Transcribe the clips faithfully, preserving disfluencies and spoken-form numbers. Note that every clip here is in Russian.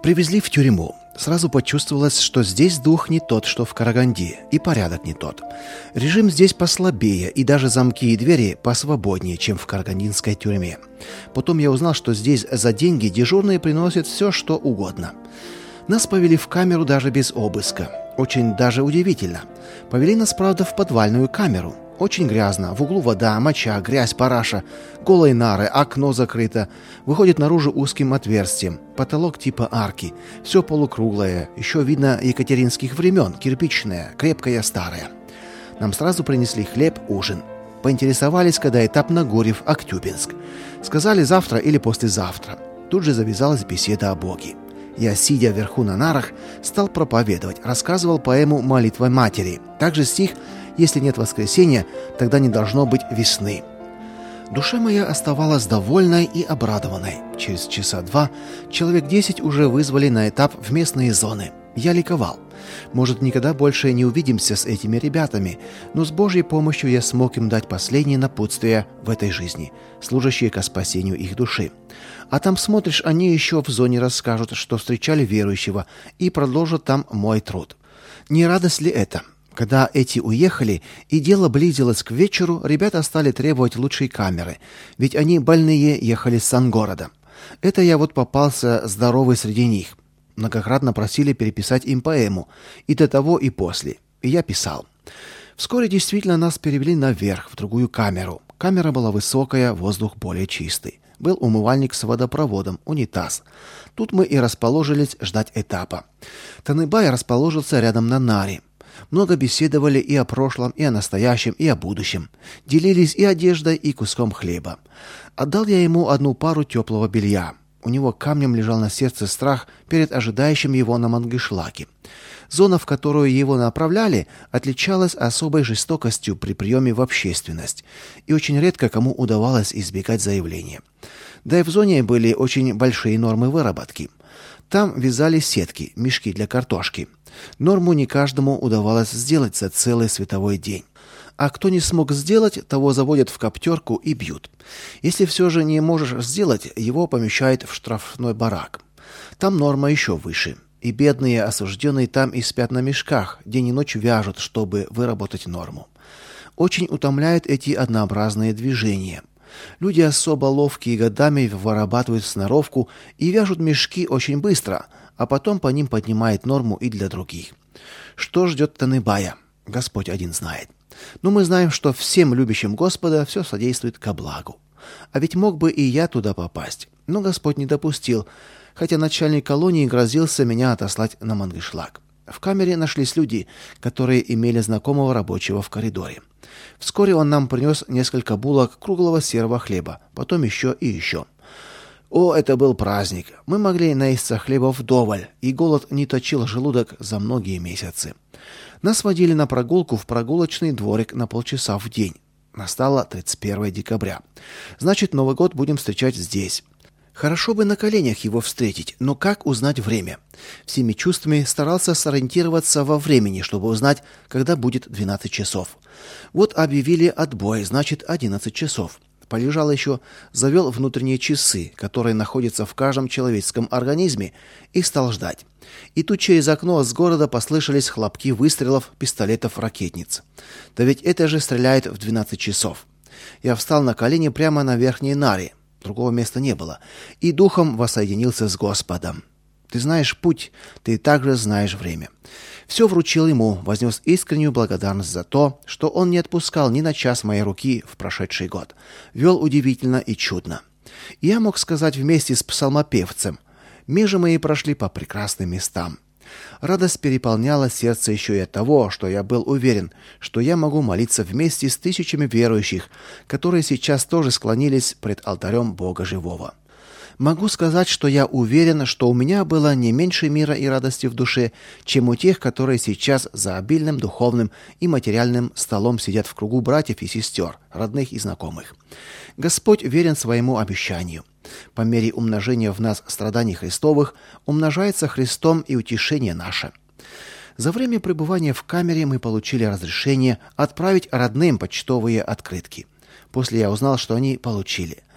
Привезли в тюрьму. Сразу почувствовалось, что здесь дух не тот, что в Караганде, и порядок не тот. Режим здесь послабее, и даже замки и двери посвободнее, чем в карагандинской тюрьме. Потом я узнал, что здесь за деньги дежурные приносят все, что угодно. Нас повели в камеру даже без обыска. Очень даже удивительно. Повели нас, правда, в подвальную камеру. Очень грязно. В углу вода, моча, грязь, параша, голые нары, окно закрыто. Выходит наружу узким отверстием. Потолок типа арки. Все полукруглое. Еще видно екатеринских времен. Кирпичное, крепкое, старое. Нам сразу принесли хлеб, ужин. Поинтересовались, когда этап на Гурьев, Актюбинск. Сказали завтра или послезавтра. Тут же завязалась беседа о Боге. Я, сидя вверху на нарах, стал проповедовать, рассказывал поэму «Молитва матери». Также стих «Если нет воскресения, тогда не должно быть весны». Душа моя оставалась довольной и обрадованной. Через часа два человек десять уже вызвали на этап в местные зоны. Я ликовал. Может, никогда больше не увидимся с этими ребятами, но с Божьей помощью я смог им дать последние напутствия в этой жизни, служащие ко спасению их души. А там, смотришь, они еще в зоне расскажут, что встречали верующего, и продолжат там мой труд. Не радость ли это? Когда эти уехали, и дело близилось к вечеру, ребята стали требовать лучшей камеры, ведь они больные ехали с Сангорода. Это я вот попался здоровый среди них. Многократно просили переписать им поэму, и до того, и после. И я писал. Вскоре действительно нас перевели наверх, в другую камеру. Камера была высокая, воздух более чистый. Был умывальник с водопроводом, унитаз. Тут мы и расположились ждать этапа. Таныбай расположился рядом на наре. Много беседовали и о прошлом, и о настоящем, и о будущем. Делились и одеждой, и куском хлеба. Отдал я ему одну пару теплого белья. У него камнем лежал на сердце страх перед ожидающим его на Мангышлаке. Зона, в которую его направляли, отличалась особой жестокостью при приеме в общественность, и очень редко кому удавалось избегать заявления. Да и в зоне были очень большие нормы выработки. Там вязали сетки, мешки для картошки. Норму не каждому удавалось сделать за целый световой день. А кто не смог сделать, того заводят в коптерку и бьют. Если все же не можешь сделать, его помещают в штрафной барак. Там норма еще выше. И бедные осужденные там и спят на мешках, день и ночь вяжут, чтобы выработать норму. Очень утомляют эти однообразные движения. Люди особо ловкие годами вырабатывают сноровку и вяжут мешки очень быстро, а потом по ним поднимает норму и для других. Что ждет Таныбая? Господь один знает. Но мы знаем, что всем любящим Господа все содействует ко благу. А ведь мог бы и я туда попасть. Но Господь не допустил, хотя начальник колонии грозился меня отослать на Мангышлак. В камере нашлись люди, которые имели знакомого рабочего в коридоре. Вскоре он нам принес несколько булок круглого серого хлеба, потом еще и еще. О, это был праздник. Мы могли наесться хлеба вдоволь, и голод не точил желудок за многие месяцы. Нас водили на прогулку в прогулочный дворик на полчаса в день. Настало тридцать первое декабря. Значит, Новый год будем встречать здесь. Хорошо бы на коленях его встретить, но как узнать время? Всеми чувствами старался сориентироваться во времени, чтобы узнать, когда будет двенадцать часов. Вот объявили отбой, значит, одиннадцать часов. Полежал еще, завел внутренние часы, которые находятся в каждом человеческом организме, и стал ждать. И тут через окно с города послышались хлопки выстрелов пистолетов-ракетниц. Да ведь это же стреляет в двенадцать часов. Я встал на колени прямо на верхней наре. Другого места не было. И духом воссоединился с Господом. Ты знаешь путь, ты также знаешь время. Все вручил ему, вознес искреннюю благодарность за то, что он не отпускал ни на час моей руки в прошедший год. Вел удивительно и чудно. И я мог сказать вместе с псалмопевцем: «Межи мои прошли по прекрасным местам». Радость переполняла сердце еще и от того, что я был уверен, что я могу молиться вместе с тысячами верующих, которые сейчас тоже склонились пред алтарем Бога живого. Могу сказать, что я уверен, что у меня было не меньше мира и радости в душе, чем у тех, которые сейчас за обильным духовным и материальным столом сидят в кругу братьев и сестер, родных и знакомых. Господь верен своему обещанию. По мере умножения в нас страданий Христовых умножается Христом и утешение наше. За время пребывания в камере мы получили разрешение отправить родным почтовые открытки. После я узнал, что они получили.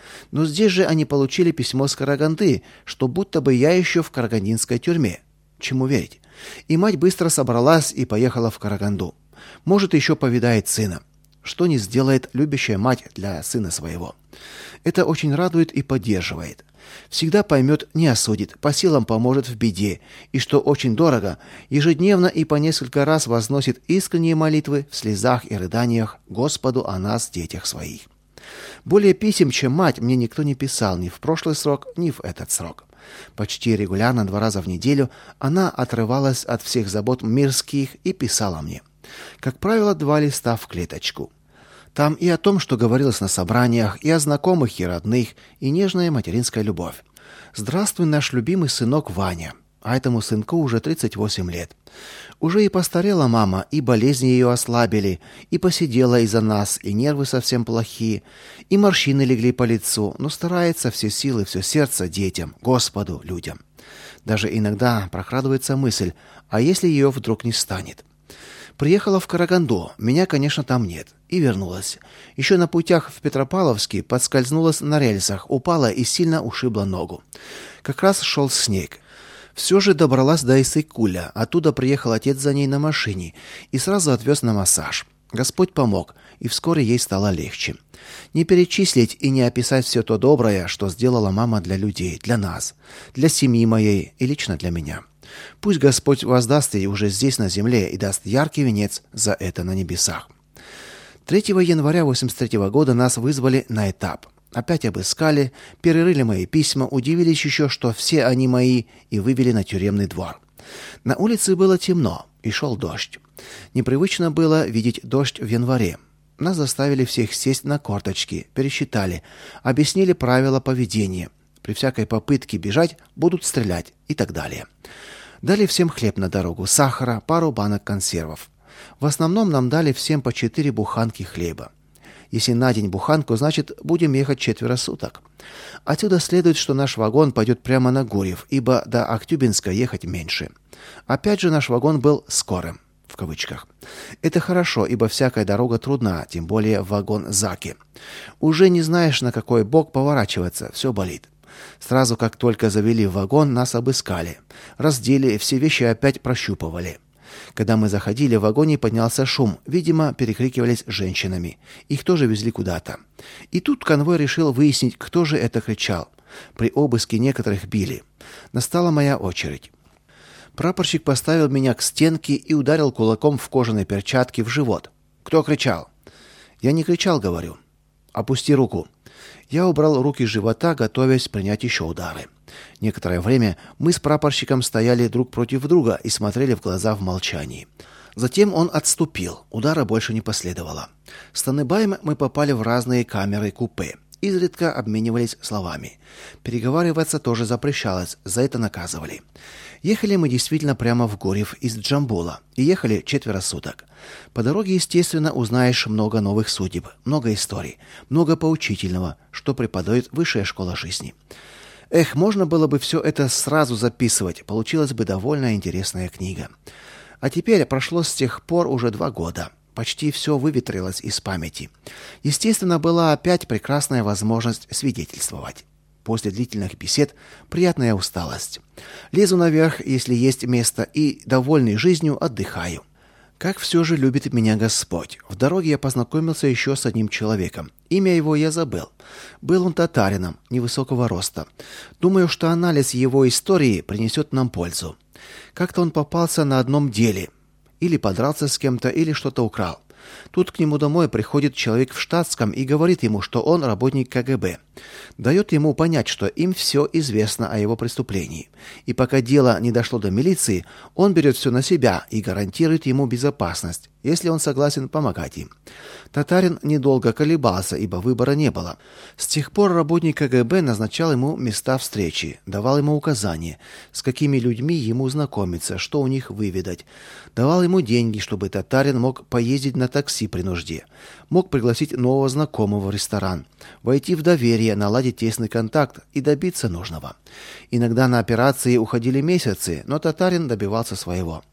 Но здесь же они получили письмо с Караганды, что будто бы я еще в карагандинской тюрьме. Чему верить? И мать быстро собралась и поехала в Караганду. Может, еще повидает сына. Что не сделает любящая мать для сына своего. Это очень радует и поддерживает. Всегда поймет, не осудит, по силам поможет в беде, и, что очень дорого, ежедневно и по несколько раз возносит искренние молитвы в слезах и рыданиях Господу о нас, детях своих. Более писем, чем мать, мне никто не писал ни в прошлый срок, ни в этот срок. Почти регулярно, два раза в неделю, она отрывалась от всех забот мирских и писала мне. Как правило, два листа в клеточку. Там и о том, что говорилось на собраниях, и о знакомых и родных, и нежная материнская любовь. «Здравствуй, наш любимый сынок Ваня». А этому сынку уже тридцать восемь лет. Уже и постарела мама, и болезни ее ослабили, и посидела из-за нас, и нервы совсем плохие, и морщины легли по лицу, но старается все силы, все сердце детям, Господу, людям. Даже иногда прокрадывается мысль, а если ее вдруг не станет? Приехала в Караганду, меня, конечно, там нет, и вернулась. Еще на путях в Петропавловске подскользнулась на рельсах, упала и сильно ушибла ногу. Как раз шел снег. Все же добралась до Иссык-Куля, оттуда приехал отец за ней на машине и сразу отвез на массаж. Господь помог, и вскоре ей стало легче. Не перечислить и не описать все то доброе, что сделала мама для людей, для нас, для семьи моей и лично для меня. Пусть Господь воздаст ей уже здесь на земле и даст яркий венец за это на небесах. третьего января восемьдесят третьего года нас вызвали на этап. Опять обыскали, перерыли мои письма, удивились еще, что все они мои, и вывели на тюремный двор. На улице было темно, и шел дождь. Непривычно было видеть дождь в январе. Нас заставили всех сесть на корточки, пересчитали, объяснили правила поведения. При всякой попытке бежать будут стрелять и так далее. Дали всем хлеб на дорогу, сахара, пару банок консервов. В основном нам дали всем по четыре буханки хлеба. Если на день буханку, значит, будем ехать четверо суток. Отсюда следует, что наш вагон пойдет прямо на Гурьев, ибо до Актюбинска ехать меньше. Опять же, наш вагон был «скорым», в кавычках. Это хорошо, ибо всякая дорога трудна, тем более вагон Заки. Уже не знаешь, на какой бок поворачиваться, все болит. Сразу, как только завели в вагон, нас обыскали. Раздели, все вещи опять прощупывали. Когда мы заходили, в вагоне поднялся шум. Видимо, перекрикивались женщинами. Их тоже везли куда-то. И тут конвой решил выяснить, кто же это кричал. При обыске некоторых били. Настала моя очередь. Прапорщик поставил меня к стенке и ударил кулаком в кожаной перчатке в живот. «Кто кричал?» «Я не кричал, говорю». «Опусти руку». Я убрал руки с живота, готовясь принять еще удары. Некоторое время мы с прапорщиком стояли друг против друга и смотрели в глаза в молчании. Затем он отступил, удара больше не последовало. С Таныбаем мы попали в разные камеры купе. Изредка обменивались словами. Переговариваться тоже запрещалось, за это наказывали. Ехали мы действительно прямо в Гурьев из Джамбула. И ехали четверо суток. По дороге, естественно, узнаешь много новых судеб, много историй, много поучительного, что преподает высшая школа жизни. Эх, можно было бы все это сразу записывать, получилась бы довольно интересная книга. А теперь прошло с тех пор уже два года. Почти все выветрилось из памяти. Естественно, была опять прекрасная возможность свидетельствовать. После длительных бесед приятная усталость. Лезу наверх, если есть место, и, довольный жизнью, отдыхаю. Как все же любит меня Господь. В дороге я познакомился еще с одним человеком. Имя его я забыл. Был он татарином, невысокого роста. Думаю, что анализ его истории принесет нам пользу. Как-то он попался на одном деле. Или подрался с кем-то, или что-то украл. Тут к нему домой приходит человек в штатском и говорит ему, что он работник ка гэ бэ. Дает ему понять, что им все известно о его преступлении. И пока дело не дошло до милиции, он берет все на себя и гарантирует ему безопасность, если он согласен помогать им. Татарин недолго колебался, ибо выбора не было. С тех пор работник ка гэ бэ назначал ему места встречи, давал ему указания, с какими людьми ему знакомиться, что у них выведать. Давал ему деньги, чтобы татарин мог поездить на такси при нужде. Мог пригласить нового знакомого в ресторан, войти в доверие, наладить тесный контакт и добиться нужного. Иногда на операции уходили месяцы, но татарин добивался своего.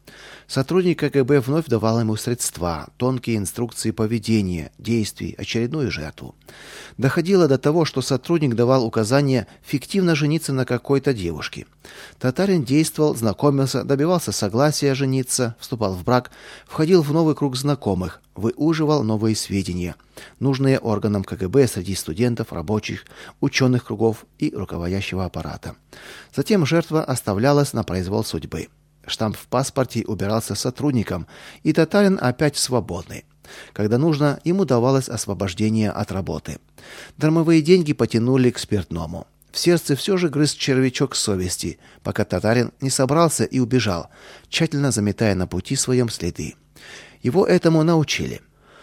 Сотрудник КГБ вновь давал ему средства, тонкие инструкции поведения, действий, очередную жертву. Доходило до того, что сотрудник давал указания фиктивно жениться на какой-то девушке. Татарин действовал, знакомился, добивался согласия жениться, вступал в брак, входил в новый круг знакомых, выуживал новые сведения, нужные органам КГБ среди студентов, рабочих, ученых кругов и руководящего аппарата. Затем жертва оставлялась на произвол судьбы. Штамп в паспорте убирался сотрудником, и Татарин опять свободный. Когда нужно, ему давалось освобождение от работы. Дармовые деньги потянули к спиртному. В сердце все же грыз червячок совести, пока Татарин не собрался и убежал, тщательно заметая на пути своем следы. Его этому научили.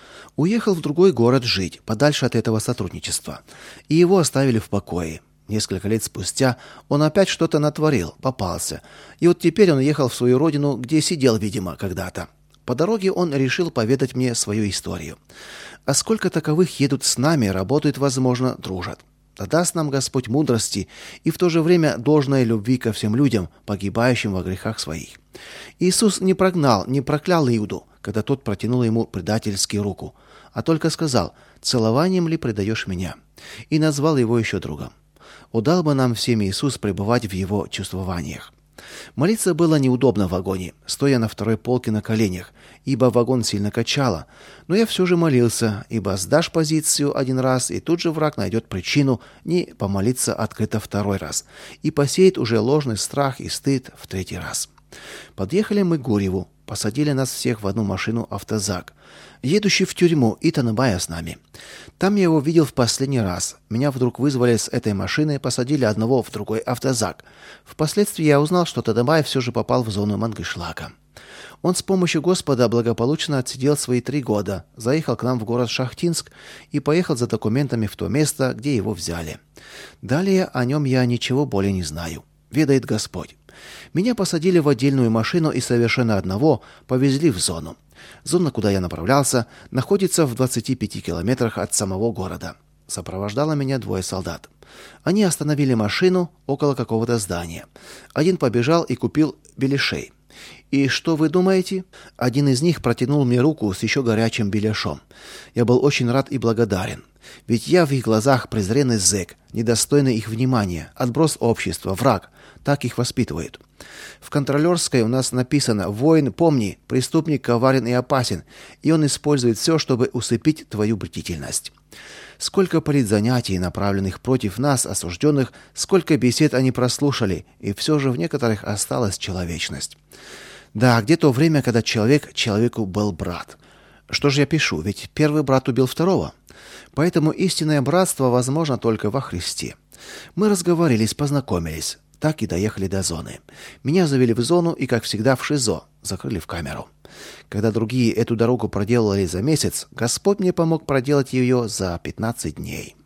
Уехал в другой город жить, подальше от этого сотрудничества, и его оставили в покое. Несколько лет спустя он опять что-то натворил, попался. И вот теперь он ехал в свою родину, где сидел, видимо, когда-то. По дороге он решил поведать мне свою историю. А сколько таковых едут с нами, работают, возможно, дружат. Да даст нам Господь мудрости и в то же время должной любви ко всем людям, погибающим во грехах своих. Иисус не прогнал, не проклял Иуду, когда тот протянул ему предательски руку, а только сказал: «Целованием ли предаешь меня?» и назвал его еще другом. Удал бы нам всем Иисус пребывать в его чувствованиях. Молиться было неудобно в вагоне, стоя на второй полке на коленях, ибо вагон сильно качало, но я все же молился, ибо сдашь позицию один раз, и тут же враг найдет причину не помолиться открыто второй раз, и посеет уже ложный страх и стыд в третий раз. Подъехали мы к Гурьеву, посадили нас всех в одну машину автозак, едущий в тюрьму, и Таныбая с нами. Там я его видел в последний раз. Меня вдруг вызвали с этой машины, посадили одного в другой автозак. Впоследствии я узнал, что Таныбай все же попал в зону Мангышлака. Он с помощью Господа благополучно отсидел свои три года, заехал к нам в город Шахтинск и поехал за документами в то место, где его взяли. Далее о нем я ничего более не знаю. Ведает Господь. Меня посадили в отдельную машину и совершенно одного повезли в зону. Зона, куда я направлялся, находится в двадцати пяти километрах от самого города. Сопровождало меня двое солдат. Они остановили машину около какого-то здания. Один побежал и купил беляшей. И что вы думаете? Один из них протянул мне руку с еще горячим беляшом. Я был очень рад и благодарен. Ведь я в их глазах презренный зэк, недостойный их внимания, отброс общества, враг. Так их воспитывают. В контролерской у нас написано: «Воин, помни, преступник коварен и опасен, и он использует все, чтобы усыпить твою бдительность». Сколько политзанятий, направленных против нас, осужденных, сколько бесед они прослушали, и все же в некоторых осталась человечность. Да, где то время, когда человек человеку был брат. Что же я пишу? Ведь первый брат убил второго. Поэтому истинное братство возможно только во Христе. Мы разговорились, познакомились. Так и доехали до зоны. Меня завели в зону и, как всегда, в ШИЗО, закрыли в камеру. Когда другие эту дорогу проделали за месяц, Господь мне помог проделать ее за пятнадцать дней.